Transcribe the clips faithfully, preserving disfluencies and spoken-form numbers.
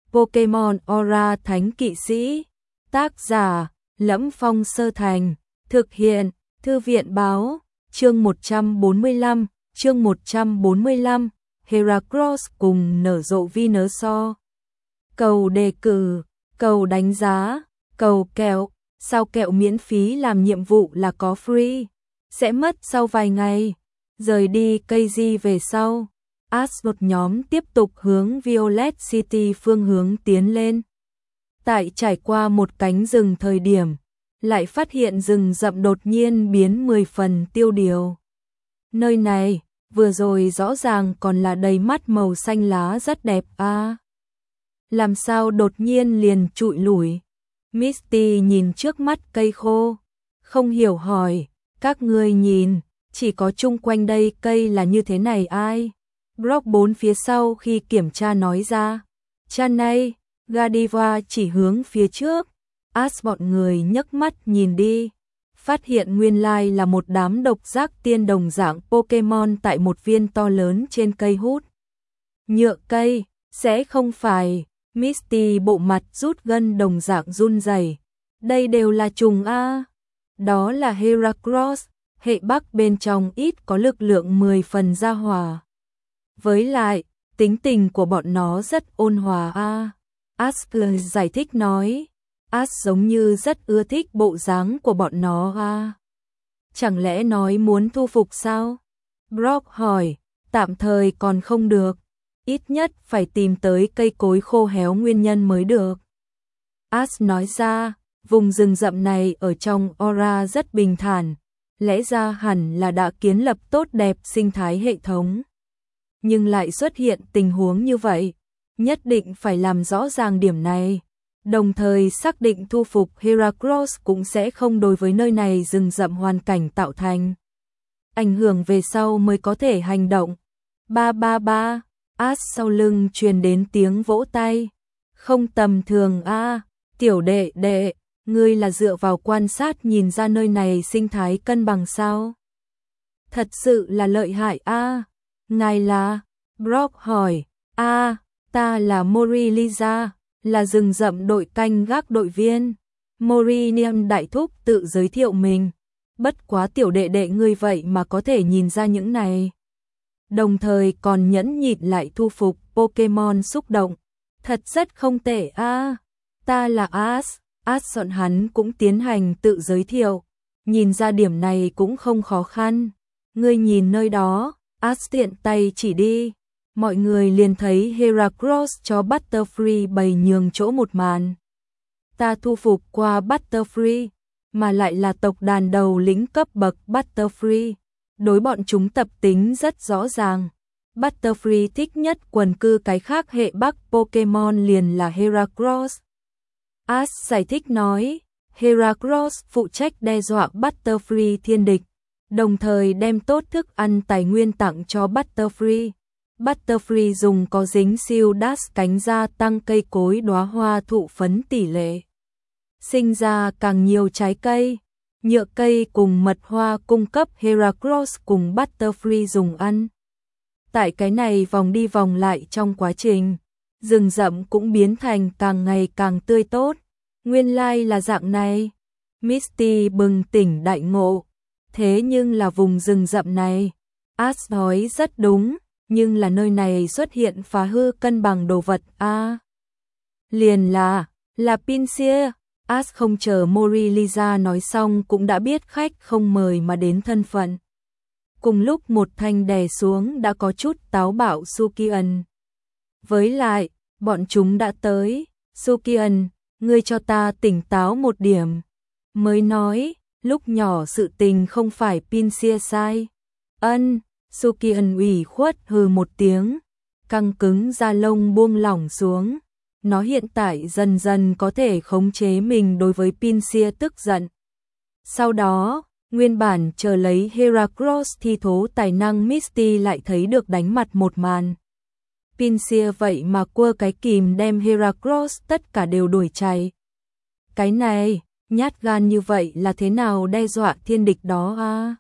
Pokemon Aura Thánh Kỵ Sĩ. Tác giả: Lẫm Phong Sơ Thành. Thực hiện: Thư viện báo. Chương một trăm bốn mươi lăm, chương một trăm bốn mươi lăm, Heracross cùng nở rộ Venusaur. Cầu đề cử, cầu đánh giá, cầu kẹo, sao kẹo miễn phí làm nhiệm vụ là có free, sẽ mất sau vài ngày. Rời đi cây di về sau, Ash một nhóm tiếp tục hướng Violet City phương hướng tiến lên. Tại trải qua một cánh rừng thời điểm, lại phát hiện rừng rậm đột nhiên biến mười phần tiêu điều. Nơi này, vừa rồi rõ ràng còn là đầy mắt màu xanh lá rất đẹp à. Làm sao đột nhiên liền trụi lủi? Misty nhìn trước mắt cây khô, không hiểu hỏi, các ngươi nhìn, chỉ có chung quanh đây cây là như thế này ai? Brock bốn phía sau khi kiểm tra nói ra, Chanay, Godiva chỉ hướng phía trước. Ash bọn người nhấc mắt nhìn đi, phát hiện nguyên lai là một đám độc giác tiên đồng dạng Pokemon tại một viên to lớn trên cây hút nhựa cây, sẽ không phải. Misty bộ mặt rút gân đồng dạng run rẩy. Đây đều là trùng a. Đó là Heracross, hệ Bắc bên trong ít có lực lượng mười phần gia hòa. Với lại, tính tình của bọn nó rất ôn hòa a. Ash giải thích nói, Ash giống như rất ưa thích bộ dáng của bọn nó a. Chẳng lẽ nói muốn thu phục sao? Brock hỏi, tạm thời còn không được. Ít nhất phải tìm tới cây cối khô héo nguyên nhân mới được. Ash nói ra, vùng rừng rậm này ở trong Aura rất bình thản, lẽ ra hẳn là đã kiến lập tốt đẹp sinh thái hệ thống. Nhưng lại xuất hiện tình huống như vậy, nhất định phải làm rõ ràng điểm này, đồng thời xác định thu phục Heracross cũng sẽ không đối với nơi này rừng rậm hoàn cảnh tạo thành ảnh hưởng về sau mới có thể hành động. Ba ba ba. Ash sau lưng truyền đến tiếng vỗ tay. Không tầm thường a, à, tiểu đệ đệ, ngươi là dựa vào quan sát nhìn ra nơi này sinh thái cân bằng sao? Thật sự là lợi hại a. À. Ngài là? Brock hỏi. A, à, ta là Mori Lisa, là rừng rậm đội canh gác đội viên. Mori Niêm đại thúc tự giới thiệu mình. Bất quá tiểu đệ đệ ngươi vậy mà có thể nhìn ra những này. Đồng thời còn nhẫn nhịn lại thu phục Pokemon xúc động. Thật rất không tệ a. À. Ta là Ash. Ash soạn hắn cũng tiến hành tự giới thiệu. Nhìn ra điểm này cũng không khó khăn. Ngươi nhìn nơi đó, Ash tiện tay chỉ đi. Mọi người liền thấy Heracross cho Butterfree bày nhường chỗ một màn. Ta thu phục qua Butterfree, mà lại là tộc đàn đầu lĩnh cấp bậc Butterfree. Đối bọn chúng tập tính rất rõ ràng. Butterfree thích nhất quần cư cái khác hệ Bắc Pokemon liền là Heracross. Ash giải thích nói, Heracross phụ trách đe dọa Butterfree thiên địch, đồng thời đem tốt thức ăn tài nguyên tặng cho Butterfree. Butterfree dùng có dính siêu dash cánh gia tăng cây cối đóa hoa thụ phấn tỷ lệ. Sinh ra càng nhiều trái cây. Nhựa cây cùng mật hoa cung cấp Heracross cùng Butterfree dùng ăn. Tại cái này vòng đi vòng lại trong quá trình, rừng rậm cũng biến thành càng ngày càng tươi tốt. Nguyên lai là dạng này. Misty bừng tỉnh đại ngộ. Thế nhưng là vùng rừng rậm này, Ash nói rất đúng, nhưng là nơi này xuất hiện phá hư cân bằng đồ vật a. À, liền là, là Pinsir. Ash không chờ Mori Lisa nói xong cũng đã biết khách không mời mà đến thân phận. Cùng lúc một thanh đè xuống đã có chút táo bạo Sukian. Với lại, bọn chúng đã tới. Sukian, ngươi cho ta tỉnh táo một điểm. Mới nói, lúc nhỏ sự tình không phải Pinsir sai. Ân, Sukian ủy khuất hừ một tiếng. Căng cứng da lông buông lỏng xuống. Nó hiện tại dần dần có thể khống chế mình đối với Pinsir tức giận. Sau đó, nguyên bản chờ lấy Heracross thi thố tài năng Misty lại thấy được đánh mặt một màn. Pinsir vậy mà quơ cái kìm đem Heracross tất cả đều đuổi chạy. Cái này, nhát gan như vậy là thế nào đe dọa thiên địch đó à?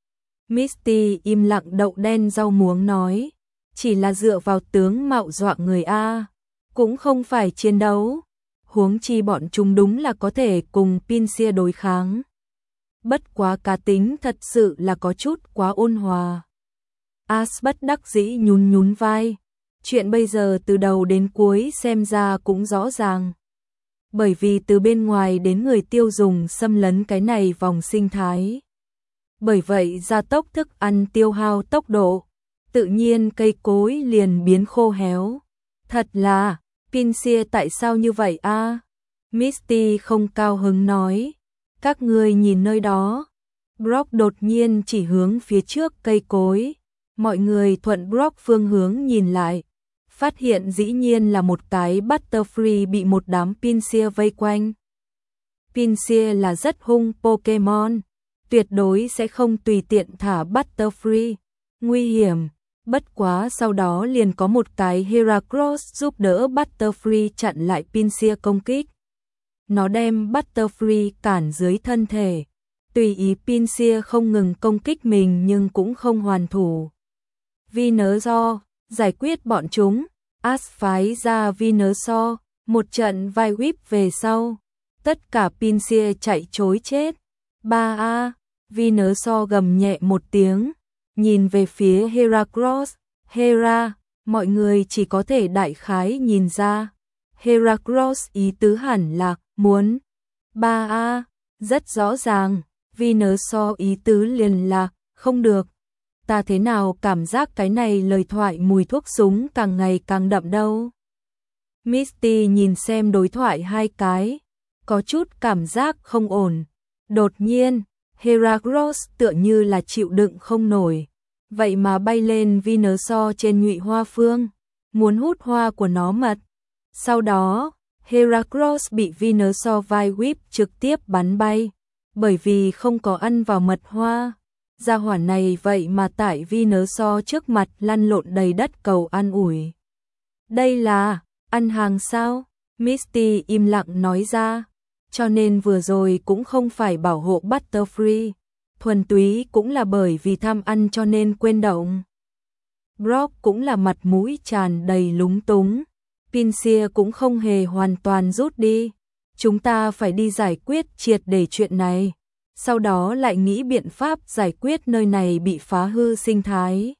Misty im lặng đậu đen rau muống nói, chỉ là dựa vào tướng mạo dọa người a. À. cũng không phải chiến đấu. Huống chi bọn chúng đúng là có thể cùng Pinsia đối kháng. Bất quá cá tính thật sự là có chút quá ôn hòa. Ash bất đắc dĩ nhún nhún vai. Chuyện bây giờ từ đầu đến cuối xem ra cũng rõ ràng. Bởi vì từ bên ngoài đến người tiêu dùng xâm lấn cái này vòng sinh thái. Bởi vậy gia tốc thức ăn tiêu hao tốc độ, tự nhiên cây cối liền biến khô héo. Thật là, Pinsia tại sao như vậy a? À? Misty không cao hứng nói. Các ngươi nhìn nơi đó. Brock đột nhiên chỉ hướng phía trước cây cối. Mọi người thuận Brock phương hướng nhìn lại. Phát hiện dĩ nhiên là một cái Butterfree bị một đám Pinsia vây quanh. Pinsia là rất hung Pokemon. Tuyệt đối sẽ không tùy tiện thả Butterfree. Nguy hiểm. Bất quá sau đó liền có một cái Heracross giúp đỡ Butterfree chặn lại Pinsia công kích. Nó đem Butterfree cản dưới thân thể. Tùy ý Pinsia không ngừng công kích mình nhưng cũng không hoàn thủ. Venusaur giải quyết bọn chúng. Ash phái ra Venusaur, một trận vai whip về sau. Tất cả Pinsia chạy trối chết. ba a Venusaur gầm nhẹ một tiếng. Nhìn về phía Heracross. Hera, mọi người chỉ có thể đại khái nhìn ra. Heracross ý tứ hẳn là muốn. ba a rất rõ ràng. Venusaur ý tứ liền là không được. Ta thế nào cảm giác cái này lời thoại mùi thuốc súng càng ngày càng đậm đâu. Misty nhìn xem đối thoại hai cái. Có chút cảm giác không ổn. Đột nhiên, Heracross tựa như là chịu đựng không nổi. Vậy mà bay lên Venusaur trên nhụy hoa phương. Muốn hút hoa của nó mật. Sau đó, Heracross bị Venusaur vai whip trực tiếp bắn bay. Bởi vì không có ăn vào mật hoa. Gia hỏa này vậy mà tại Venusaur trước mặt lăn lộn đầy đất cầu an ủi. Đây là ăn hàng sao? Misty im lặng nói ra. Cho nên vừa rồi cũng không phải bảo hộ Butterfree. Thuần túy cũng là bởi vì tham ăn cho nên quên động. Brock cũng là mặt mũi tràn đầy lúng túng. Pinsia cũng không hề hoàn toàn rút đi. Chúng ta phải đi giải quyết triệt để chuyện này. Sau đó lại nghĩ biện pháp giải quyết nơi này bị phá hư sinh thái.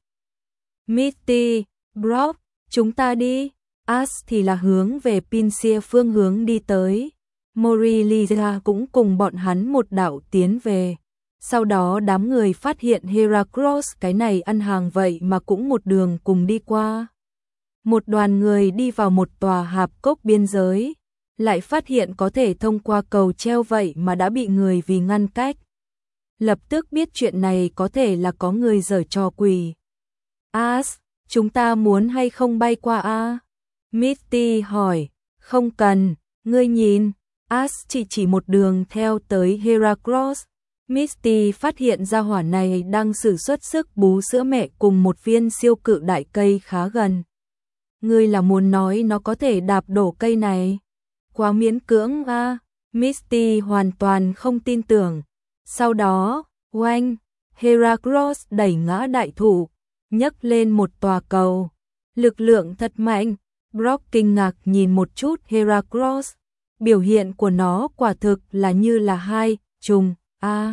Misty, Brock, chúng ta đi. Ash thì là hướng về Pinsia phương hướng đi tới. Moriliza cũng cùng bọn hắn một đạo tiến về. Sau đó đám người phát hiện Heracross cái này ăn hàng vậy mà cũng một đường cùng đi qua. Một đoàn người đi vào một tòa hạp cốc biên giới. Lại phát hiện có thể thông qua cầu treo vậy mà đã bị người vì ngăn cách. Lập tức biết chuyện này có thể là có người giở trò quỷ. Ash, chúng ta muốn hay không bay qua a? Misty hỏi. Không cần, ngươi nhìn. Ash chỉ chỉ một đường theo tới Heracross. Misty phát hiện ra hỏa này đang sử xuất sức bú sữa mẹ cùng một viên siêu cự đại cây khá gần. Ngươi là muốn nói nó có thể đạp đổ cây này? Quá miễn cưỡng a. À. Misty hoàn toàn không tin tưởng. Sau đó, oanh, Heracross đẩy ngã đại thụ, nhấc lên một tòa cầu. Lực lượng thật mạnh. Brock kinh ngạc nhìn một chút Heracross. Biểu hiện của nó quả thực là như là hai, trùng, a. À.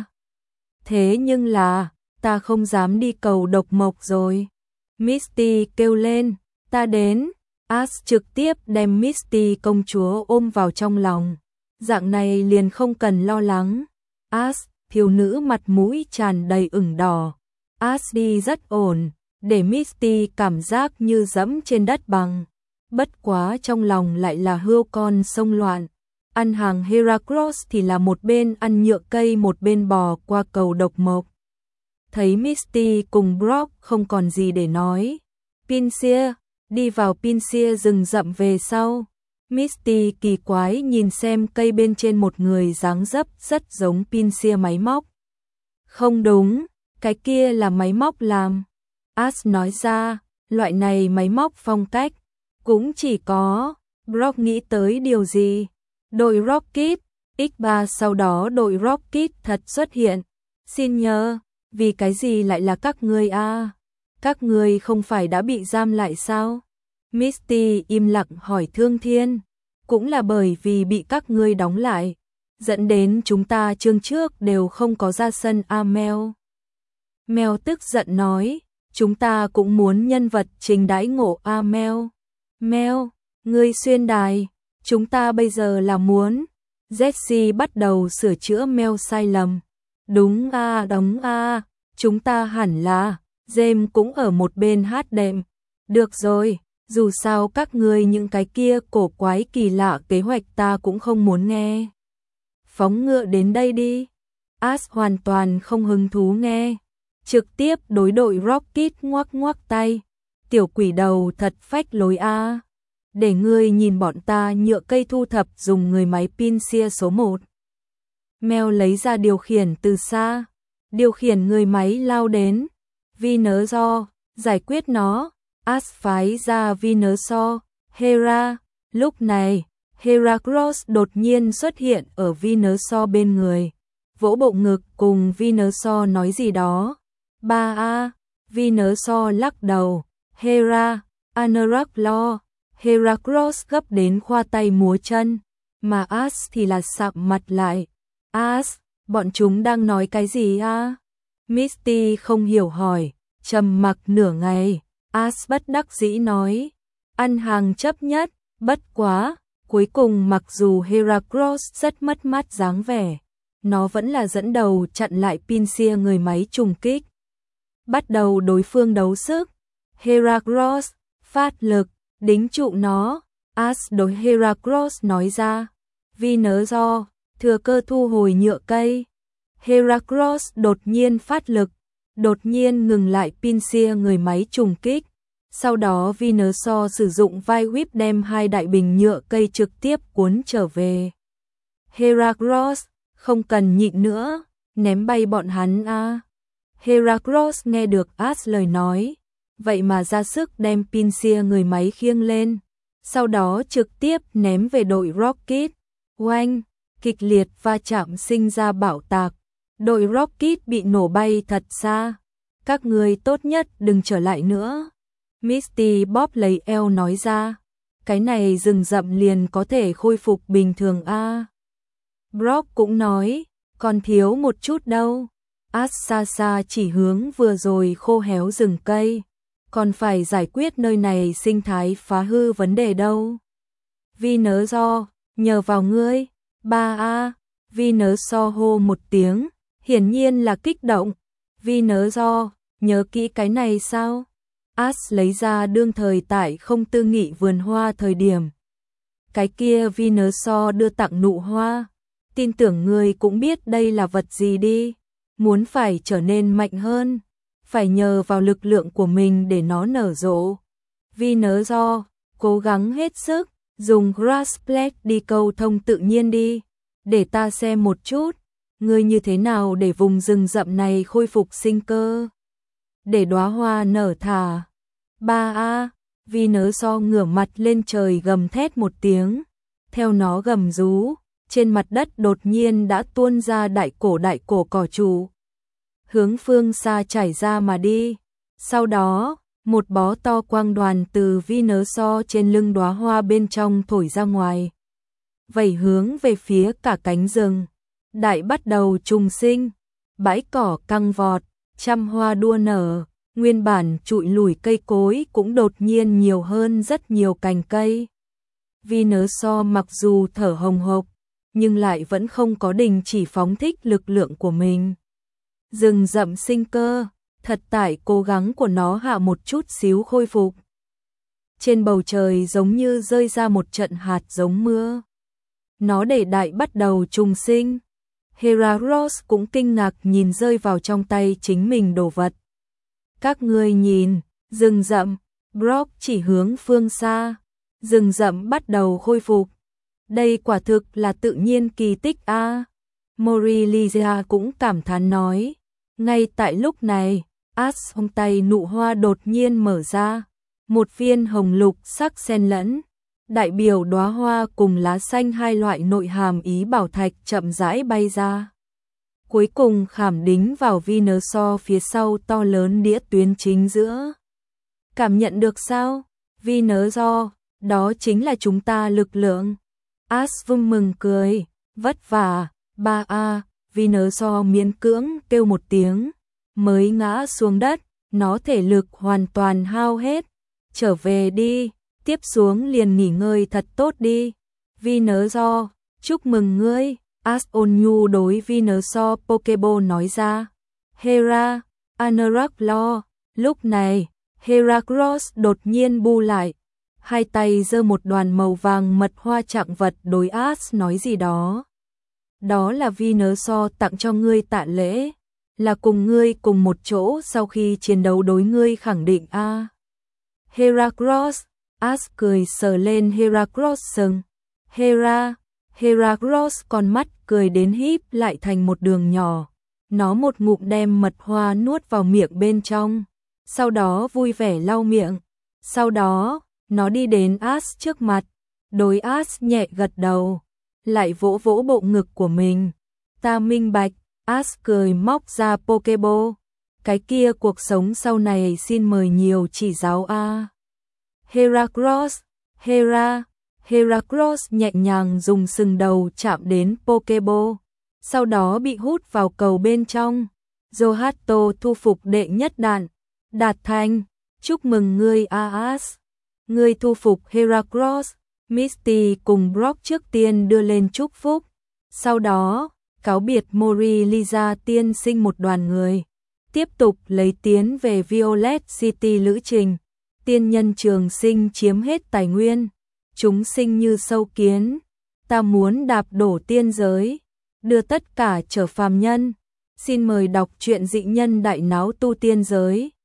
Thế nhưng là, ta không dám đi cầu độc mộc rồi. Misty kêu lên, ta đến. Ash trực tiếp đem Misty công chúa ôm vào trong lòng. Dạng này liền không cần lo lắng. Ash, thiếu nữ mặt mũi tràn đầy ửng đỏ. Ash đi rất ổn, để Misty cảm giác như dẫm trên đất bằng. Bất quá trong lòng lại là hươu con sông loạn. Ăn hàng Heracross thì là một bên ăn nhựa cây một bên bò qua cầu độc mộc. Thấy Misty cùng Brock không còn gì để nói. Pinsia, đi vào Pinsia rừng rậm về sau. Misty kỳ quái nhìn xem cây bên trên một người dáng dấp rất giống Pinsia máy móc. Không đúng, cái kia là máy móc làm. Ash nói ra, loại này máy móc phong cách. Cũng chỉ có, Brock nghĩ tới điều gì? Đội Rocket, ích ba sau đó đội Rocket thật xuất hiện. Xin nhớ, vì cái gì lại là các ngươi a? À? Các ngươi không phải đã bị giam lại sao? Misty im lặng hỏi Thương Thiên. Cũng là bởi vì bị các ngươi đóng lại, dẫn đến chúng ta chương trước đều không có ra sân a Mel. Mel tức giận nói, chúng ta cũng muốn nhân vật trình đãi ngộ a Mel. Mel, ngươi xuyên đài, chúng ta bây giờ là muốn. Jessie bắt đầu sửa chữa Mel sai lầm. Đúng a, đúng a, chúng ta hẳn là. James cũng ở một bên hát đệm. Được rồi, dù sao các ngươi những cái kia cổ quái kỳ lạ kế hoạch ta cũng không muốn nghe. Phóng ngựa đến đây đi. Ash hoàn toàn không hứng thú nghe. Trực tiếp đối đội Rocket ngoắc ngoắc tay. Tiểu quỷ đầu thật phách lối a. Để ngươi nhìn bọn ta nhựa cây thu thập dùng người máy Pincia số một. Mel lấy ra điều khiển từ xa. Điều khiển người máy lao đến. Venusaur, giải quyết nó. Ash phái ra Venusaur, Hera. Lúc này, Heracross đột nhiên xuất hiện ở Venusaur bên người. Vỗ bộ ngực cùng Venusaur nói gì đó. Ba a, Venusaur lắc đầu. Hera, Anaraklor. Heracross gấp đến khoa tay múa chân. Mà Ash thì là sạm mặt lại. Ash, bọn chúng đang nói cái gì a? Misty không hiểu hỏi. Trầm mặc nửa ngày. Ash bất đắc dĩ nói. Ăn hàng chấp nhất, bất quá. Cuối cùng mặc dù Heracross rất mất mát dáng vẻ, nó vẫn là dẫn đầu chặn lại Pincia người máy trùng kích. Bắt đầu đối phương đấu sức. Heracross, phát lực, đính trụ nó. Ash đối Heracross nói ra. Venusaur, thừa cơ thu hồi nhựa cây. Heracross đột nhiên phát lực, đột nhiên ngừng lại Pincia người máy trùng kích. Sau đó Venusaur sử dụng vai whip đem hai đại bình nhựa cây trực tiếp cuốn trở về. Heracross, không cần nhịn nữa, ném bay bọn hắn a. Heracross nghe được Ash lời nói, vậy mà ra sức đem Pincia người máy khiêng lên, sau đó trực tiếp ném về đội Rocket. Oanh, kịch liệt va chạm sinh ra bạo tạc, đội Rocket bị nổ bay thật xa. Các người tốt nhất đừng trở lại nữa. Misty bóp lấy eo nói ra. Cái này rừng rậm liền có thể khôi phục bình thường a. À. Brock cũng nói, còn thiếu một chút đâu. Ash xa xa chỉ hướng vừa rồi khô héo rừng cây, còn phải giải quyết nơi này sinh thái phá hư vấn đề đâu. Venusaur, nhờ vào ngươi. Ba a. Venusaur hô một tiếng, hiển nhiên là kích động. Venusaur, nhớ kỹ cái này sao? Ash lấy ra đương thời tại không tư nghị vườn hoa thời điểm. Cái kia Venusaur đưa tặng nụ hoa. Tin tưởng ngươi cũng biết đây là vật gì đi. Muốn phải trở nên mạnh hơn, phải nhờ vào lực lượng của mình để nó nở rộ. Venusaur, cố gắng hết sức, dùng Grassplate đi câu thông tự nhiên đi. Để ta xem một chút, ngươi như thế nào để vùng rừng rậm này khôi phục sinh cơ. Để đóa hoa nở thả. Ba a. Venusaur ngửa mặt lên trời gầm thét một tiếng. Theo nó gầm rú, trên mặt đất đột nhiên đã tuôn ra đại cổ đại cổ cỏ trụ, hướng phương xa trải ra mà đi. Sau đó, một bó to quang đoàn từ Venusaur trên lưng đóa hoa bên trong thổi ra ngoài, vẩy hướng về phía cả cánh rừng. Đại bắt đầu trùng sinh, bãi cỏ căng vọt, trăm hoa đua nở. Nguyên bản trụi lủi cây cối cũng đột nhiên nhiều hơn rất nhiều cành cây. Venusaur mặc dù thở hồng hộc, nhưng lại vẫn không có đình chỉ phóng thích lực lượng của mình. Rừng rậm sinh cơ, thật tại cố gắng của nó hạ một chút xíu khôi phục. Trên bầu trời giống như rơi ra một trận hạt giống mưa. Nó để đại bắt đầu trùng sinh. Heracross cũng kinh ngạc nhìn rơi vào trong tay chính mình đồ vật. Các ngươi nhìn, rừng rậm. Brock chỉ hướng phương xa. Rừng rậm bắt đầu khôi phục. Đây quả thực là tự nhiên kỳ tích a. À. Moriligia cũng cảm thán nói. Ngay tại lúc này, Ash trong tay nụ hoa đột nhiên mở ra. Một viên hồng lục sắc xen lẫn. Đại biểu đóa hoa cùng lá xanh hai loại nội hàm ý bảo thạch chậm rãi bay ra. Cuối cùng khảm đính vào Venusaur phía sau to lớn đĩa tuyến chính giữa. Cảm nhận được sao? Vì nớ do, đó chính là chúng ta lực lượng. As vui mừng cười, vất vả, ba a, vì nớ do miễn cưỡng kêu một tiếng, mới ngã xuống đất, nó thể lực hoàn toàn hao hết. Trở về đi, tiếp xuống liền nghỉ ngơi thật tốt đi. Vì nớ do, chúc mừng ngươi, As ôn nhu đối vì nớ do Pokeball nói ra. Hera, Anurag-lo, lúc này, Heracross đột nhiên bu lại, hai tay giơ một đoàn màu vàng mật hoa trạng vật đối As nói gì đó. Đó là vì nớ do tặng cho ngươi tạ lễ, là cùng ngươi cùng một chỗ sau khi chiến đấu đối ngươi khẳng định a. À. Heracross, As cười sờ lên Heracross sừng. Hera, Heracross con mắt cười đến híp lại thành một đường nhỏ. Nó một ngụm đem mật hoa nuốt vào miệng bên trong, sau đó vui vẻ lau miệng. Sau đó, nó đi đến As trước mặt, đối As nhẹ gật đầu, lại vỗ vỗ bộ ngực của mình. Ta minh bạch, As cười móc ra Pokeball. Cái kia cuộc sống sau này xin mời nhiều chỉ giáo a. Heracross, Hera, Heracross nhẹ nhàng dùng sừng đầu chạm đến Pokeball, sau đó bị hút vào cầu bên trong. Zohato thu phục đệ nhất đạn, đạt thành, chúc mừng ngươi a As. Ngươi thu phục Heracross, Misty cùng Brock trước tiên đưa lên chúc phúc, sau đó cáo biệt Mori Lisa tiên sinh một đoàn người, tiếp tục lấy tiến về Violet City lữ trình. Tiên nhân trường sinh chiếm hết tài nguyên, chúng sinh như sâu kiến, ta muốn đạp đổ tiên giới, đưa tất cả trở phàm nhân. Xin mời đọc truyện Dị nhân đại náo tu tiên giới.